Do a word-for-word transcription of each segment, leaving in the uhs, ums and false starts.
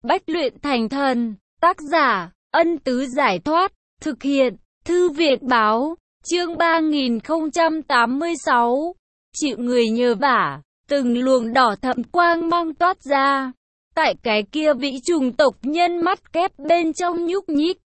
Bách luyện thành thần. Tác giả, Ân Tứ Giải Thoát. Thực hiện, Thư viện Báo. Chương ba nghìn không trăm tám mươi sáu. Chịu người nhờ vả. Từng luồng đỏ thẫm quang mang toát ra. Tại cái kia vĩ trùng tộc nhân mắt kép bên trong nhúc nhích.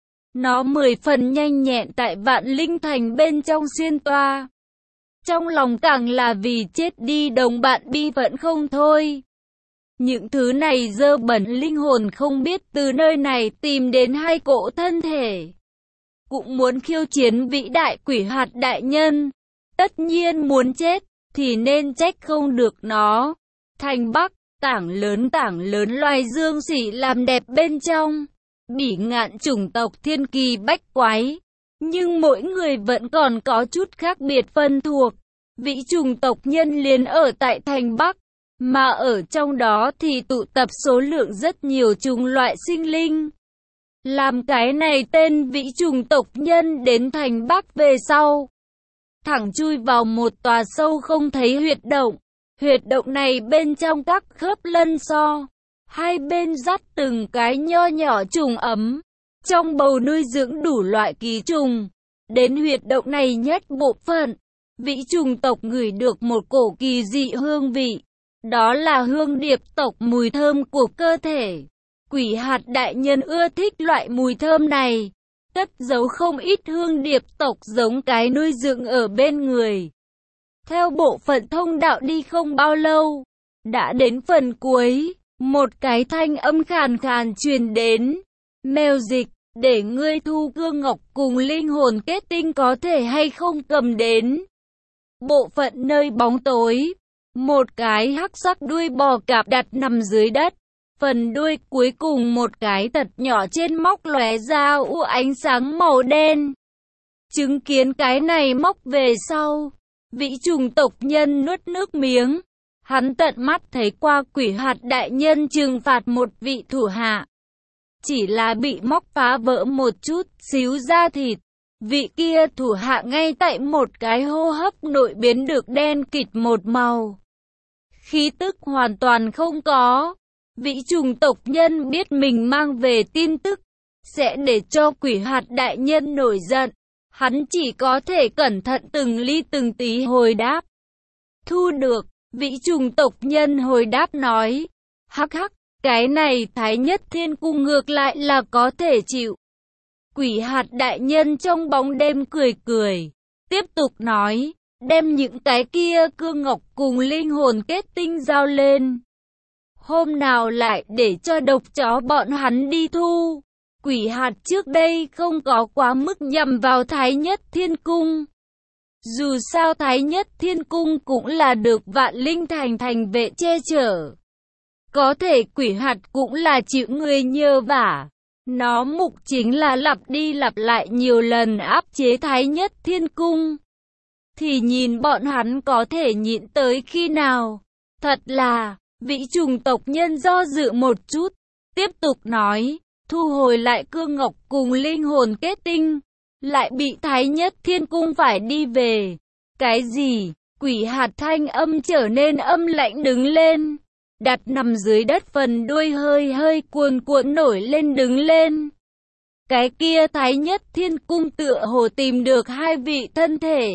Nó mười phần nhanh nhẹn tại Vạn Linh Thành bên trong xuyên toa. Trong lòng càng là vì chết đi đồng bạn bi vẫn không thôi. Những thứ này dơ bẩn linh hồn không biết từ nơi này tìm đến hai cỗ thân thể. Cũng muốn khiêu chiến vĩ đại quỷ hạt đại nhân. Tất nhiên muốn chết, thì nên trách không được nó. Thành Bắc, tảng lớn tảng lớn loài dương xỉ làm đẹp bên trong. Bỉ ngạn chủng tộc thiên kỳ bách quái. Nhưng mỗi người vẫn còn có chút khác biệt phân thuộc. Vĩ chủng tộc nhân liền ở tại thành Bắc. Mà ở trong đó thì tụ tập số lượng rất nhiều chủng loại sinh linh. Làm cái này tên vĩ chủng tộc nhân đến thành Bắc về sau. Thẳng chui vào một tòa sâu không thấy huyệt động. Huyệt động này bên trong các khớp lân so. Hai bên dắt từng cái nho nhỏ trùng ấm. Trong bầu nuôi dưỡng đủ loại ký trùng. Đến huyệt động này nhất bộ phận. Vĩ trùng tộc ngửi được một cổ kỳ dị hương vị. Đó là hương điệp tộc mùi thơm của cơ thể. Quỷ hạt đại nhân ưa thích loại mùi thơm này. Cất giấu không ít hương điệp tộc giống cái nuôi dưỡng ở bên người. Theo bộ phận thông đạo đi không bao lâu. Đã đến phần cuối. Một cái thanh âm khàn khàn truyền đến. Mèo dịch, để ngươi thu cương ngọc cùng linh hồn kết tinh có thể hay không cầm đến. Bộ phận nơi bóng tối. Một cái hắc sắc đuôi bò cạp đặt nằm dưới đất. Phần đuôi cuối cùng một cái thật nhỏ trên móc lóe ra u ánh sáng màu đen. Chứng kiến cái này móc về sau. Vĩ trùng tộc nhân nuốt nước miếng. Hắn tận mắt thấy qua quỷ hạt đại nhân trừng phạt một vị thủ hạ. Chỉ là bị móc phá vỡ một chút xíu da thịt. Vị kia thủ hạ ngay tại một cái hô hấp nội biến được đen kịt một màu. Khí tức hoàn toàn không có. Vĩ trùng tộc nhân biết mình mang về tin tức. Sẽ để cho quỷ hạt đại nhân nổi giận. Hắn chỉ có thể cẩn thận từng ly từng tí hồi đáp. Thu được. Vĩ trùng tộc nhân hồi đáp nói. Hắc hắc, cái này Thái Nhất Thiên Cung ngược lại là có thể chịu. Quỷ hạt đại nhân trong bóng đêm cười cười. Tiếp tục nói. Đem những cái kia cương ngọc cùng linh hồn kết tinh giao lên. Hôm nào lại để cho độc chó bọn hắn đi thu. Quỷ hạt trước đây không có quá mức nhằm vào Thái Nhất Thiên Cung. Dù sao Thái Nhất Thiên Cung cũng là được Vạn Linh Thành thành vệ che chở. Có thể quỷ hạt cũng là chịu người nhờ vả. Nó mục chính là lặp đi lặp lại nhiều lần áp chế Thái Nhất Thiên Cung. Thì nhìn bọn hắn có thể nhịn tới khi nào. Thật là, vĩ trùng tộc nhân do dự một chút. Tiếp tục nói, thu hồi lại cương ngọc cùng linh hồn kết tinh. Lại bị Thái Nhất Thiên Cung phải đi về. Cái gì? Quỷ hạt thanh âm trở nên âm lạnh đứng lên. Đặt nằm dưới đất phần đuôi hơi hơi cuồn cuộn nổi lên đứng lên. Cái kia Thái Nhất Thiên Cung tựa hồ tìm được hai vị thân thể.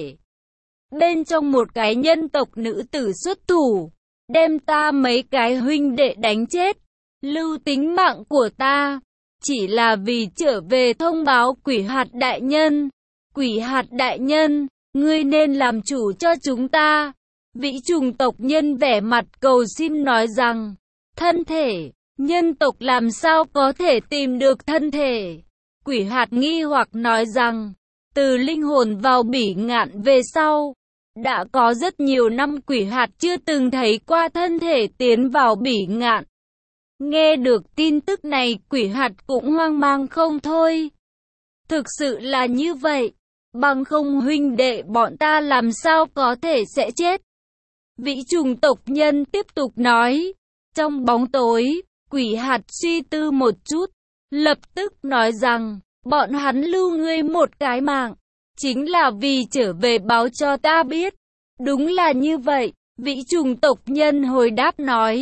Bên trong một cái nhân tộc nữ tử xuất thủ. Đem ta mấy cái huynh đệ đánh chết. Lưu tính mạng của ta. Chỉ là vì trở về thông báo quỷ hạt đại nhân. Quỷ hạt đại nhân, ngươi nên làm chủ cho chúng ta. Vĩ trùng tộc nhân vẻ mặt cầu xin nói rằng, thân thể, nhân tộc làm sao có thể tìm được thân thể. Quỷ hạt nghi hoặc nói rằng, từ linh hồn vào bỉ ngạn về sau, đã có rất nhiều năm quỷ hạt chưa từng thấy qua thân thể tiến vào bỉ ngạn. Nghe được tin tức này quỷ hạt cũng hoang mang không thôi. Thực sự là như vậy, bằng không huynh đệ bọn ta làm sao có thể sẽ chết. Vĩ trùng tộc nhân tiếp tục nói. Trong bóng tối, quỷ hạt suy tư một chút, lập tức nói rằng, bọn hắn lưu ngươi một cái mạng, chính là vì trở về báo cho ta biết. Đúng là như vậy, vĩ trùng tộc nhân hồi đáp nói.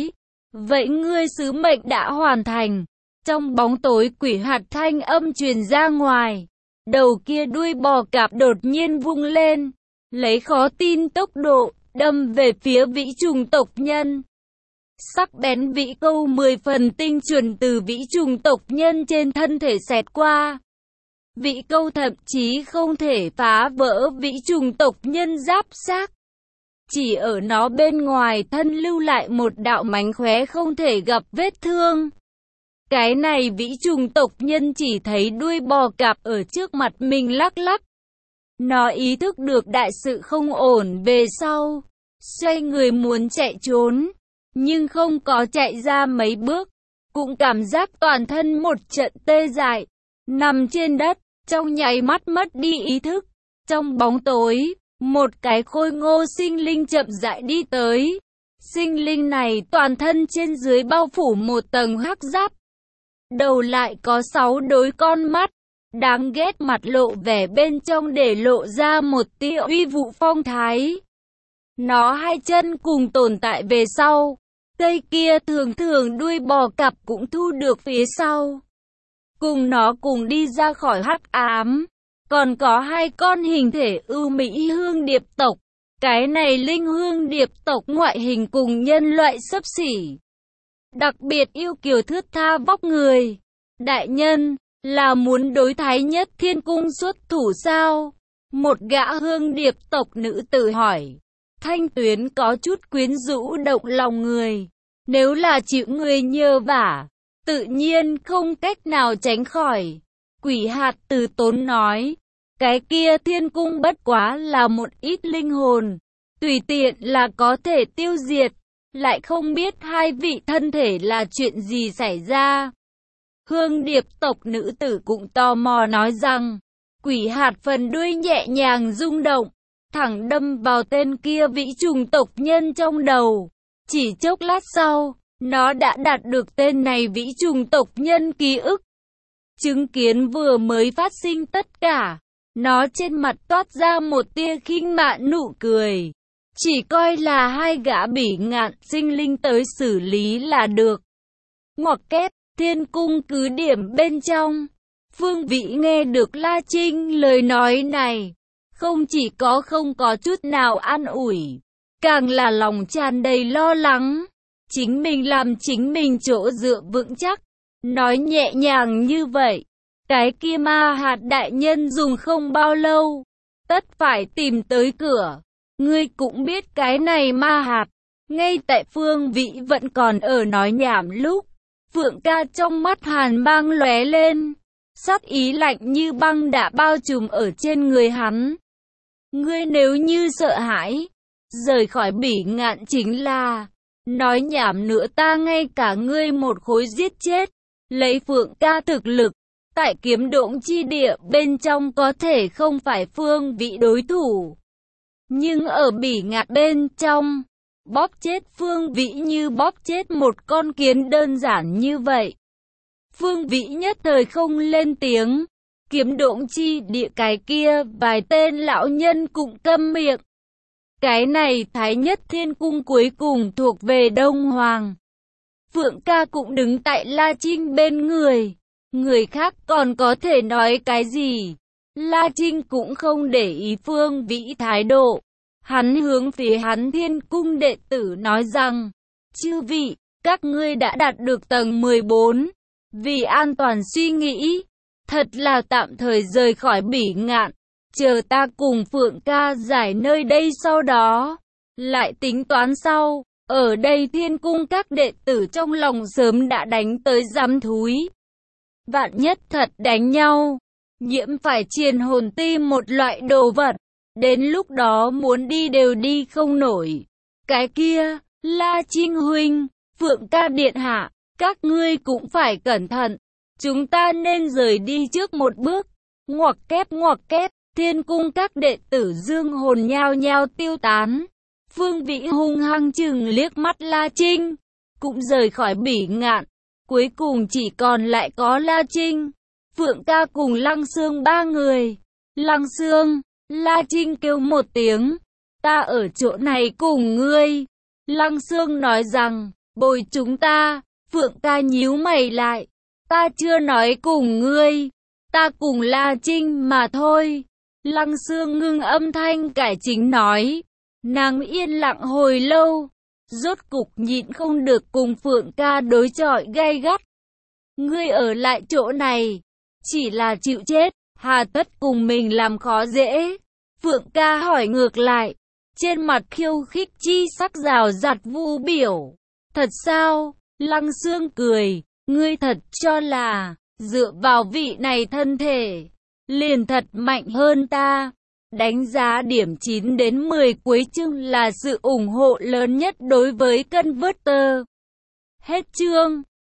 Vậy ngươi sứ mệnh đã hoàn thành. Trong bóng tối quỷ hạt thanh âm truyền ra ngoài. Đầu kia đuôi bò cạp đột nhiên vung lên, lấy khó tin tốc độ, đâm về phía vĩ trùng tộc nhân. Sắc bén vĩ câu mười phần tinh chuẩn từ vĩ trùng tộc nhân trên thân thể xẹt qua. Vĩ câu thậm chí không thể phá vỡ vĩ trùng tộc nhân giáp xác. Chỉ ở nó bên ngoài thân lưu lại một đạo mánh khóe không thể gặp vết thương. Cái này vĩ trùng tộc nhân chỉ thấy đuôi bò cạp ở trước mặt mình lắc lắc. Nó ý thức được đại sự không ổn về sau. Xoay người muốn chạy trốn. Nhưng không có chạy ra mấy bước. Cũng cảm giác toàn thân một trận tê dại. Nằm trên đất, trong nháy mắt mất đi ý thức. Trong bóng tối, một cái khôi ngô sinh linh chậm rãi đi tới. Sinh linh này toàn thân trên dưới bao phủ một tầng hắc giáp. Đầu lại có sáu đôi con mắt, đáng ghét, mặt lộ vẻ bên trong để lộ ra một tia uy vũ phong thái. Nó hai chân cùng tồn tại về sau, cây kia thường thường đuôi bò cạp cũng thu được phía sau. Cùng nó cùng đi ra khỏi hắc ám, còn có hai con hình thể ưu mỹ hương điệp tộc. Cái này linh hương điệp tộc ngoại hình cùng nhân loại xấp xỉ. Đặc biệt yêu kiều thướt tha vóc người. Đại nhân, là muốn đối Thái Nhất Thiên Cung xuất thủ sao? Một gã hương điệp tộc nữ tử hỏi. Thanh tuyến có chút quyến rũ động lòng người. Nếu là chịu người nhờ vả, tự nhiên không cách nào tránh khỏi. Quỷ hạt từ tốn nói. Cái kia thiên cung bất quá là một ít linh hồn. Tùy tiện là có thể tiêu diệt. Lại không biết hai vị thân thể là chuyện gì xảy ra. Hương điệp tộc nữ tử cũng tò mò nói rằng, quỷ hạt phần đuôi nhẹ nhàng rung động, thẳng đâm vào tên kia vĩ trùng tộc nhân trong đầu. Chỉ chốc lát sau, nó đã đạt được tên này vĩ trùng tộc nhân ký ức. Chứng kiến vừa mới phát sinh tất cả, nó trên mặt toát ra một tia khinh mạn nụ cười. Chỉ coi là hai gã bỉ ngạn sinh linh tới xử lý là được. Ngoặc kép, thiên cung cứ điểm bên trong. Phương Vĩ nghe được La Trinh lời nói này. Không chỉ có không có chút nào an ủi. Càng là lòng tràn đầy lo lắng. Chính mình làm chính mình chỗ dựa vững chắc. Nói nhẹ nhàng như vậy. Cái kia ma hạt đại nhân dùng không bao lâu. Tất phải tìm tới cửa. Ngươi cũng biết cái này ma hạt. Ngay tại Phương Vĩ vẫn còn ở nói nhảm lúc, Phượng Ca trong mắt hàn băng lóe lên, sát ý lạnh như băng đã bao trùm ở trên người hắn. Ngươi nếu như sợ hãi, rời khỏi bỉ ngạn chính là, nói nhảm nữa ta ngay cả ngươi một khối giết chết. Lấy Phượng Ca thực lực, tại kiếm độn chi địa bên trong có thể không phải Phương Vĩ đối thủ. Nhưng ở bỉ ngạn bên trong, bóp chết Phương Vĩ như bóp chết một con kiến đơn giản như vậy. Phương Vĩ nhất thời không lên tiếng. Kiếm độn chi địa cái kia vài tên lão nhân cũng câm miệng. Cái này Thái Nhất Thiên Cung cuối cùng thuộc về Đông Hoàng. Phượng Ca cũng đứng tại La Trinh bên người. Người khác còn có thể nói cái gì? La Trinh cũng không để ý Phương Vĩ thái độ. Hắn hướng phía hắn Thiên Cung đệ tử nói rằng, chư vị, các ngươi đã đạt được tầng mười bốn. Vì an toàn suy nghĩ, thật là tạm thời rời khỏi bỉ ngạn. Chờ ta cùng Phượng Ca giải nơi đây sau đó, lại tính toán sau. Ở đây Thiên Cung các đệ tử trong lòng sớm đã đánh tới giám thúi. Vạn nhất thật đánh nhau, nhiễm phải triền hồn ti một loại đồ vật. Đến lúc đó muốn đi đều đi không nổi. Cái kia, La Trinh huynh, Phượng Ca điện hạ, các ngươi cũng phải cẩn thận. Chúng ta nên rời đi trước một bước. Ngoặc kép ngoặc kép, Thiên Cung các đệ tử dương hồn nhao nhao tiêu tán. Phương Vĩ hung hăng chừng liếc mắt La Trinh, cũng rời khỏi bỉ ngạn. Cuối cùng chỉ còn lại có La Trinh, Phượng Ca cùng Lăng Xương ba người. Lăng Xương, La Trinh kêu một tiếng, ta ở chỗ này cùng ngươi. Lăng Xương nói rằng, Bồi chúng ta, Phượng ca nhíu mày lại. Ta chưa nói cùng ngươi, ta cùng La Trinh mà thôi. Lăng Xương ngưng âm thanh cải chính nói. Nàng yên lặng hồi lâu, rốt cục nhịn không được cùng Phượng ca đối chọi gay gắt. Ngươi ở lại chỗ này, chỉ là chịu chết, hà tất cùng mình làm khó dễ. Phượng ca hỏi ngược lại, trên mặt khiêu khích chi sắc rào rạt vu biểu. Thật sao? Lăng Xương cười, ngươi thật cho là, dựa vào vị này thân thể, liền thật mạnh hơn ta. Đánh giá điểm chín đến mười cuối chương là sự ủng hộ lớn nhất đối với Converter. Hết chương.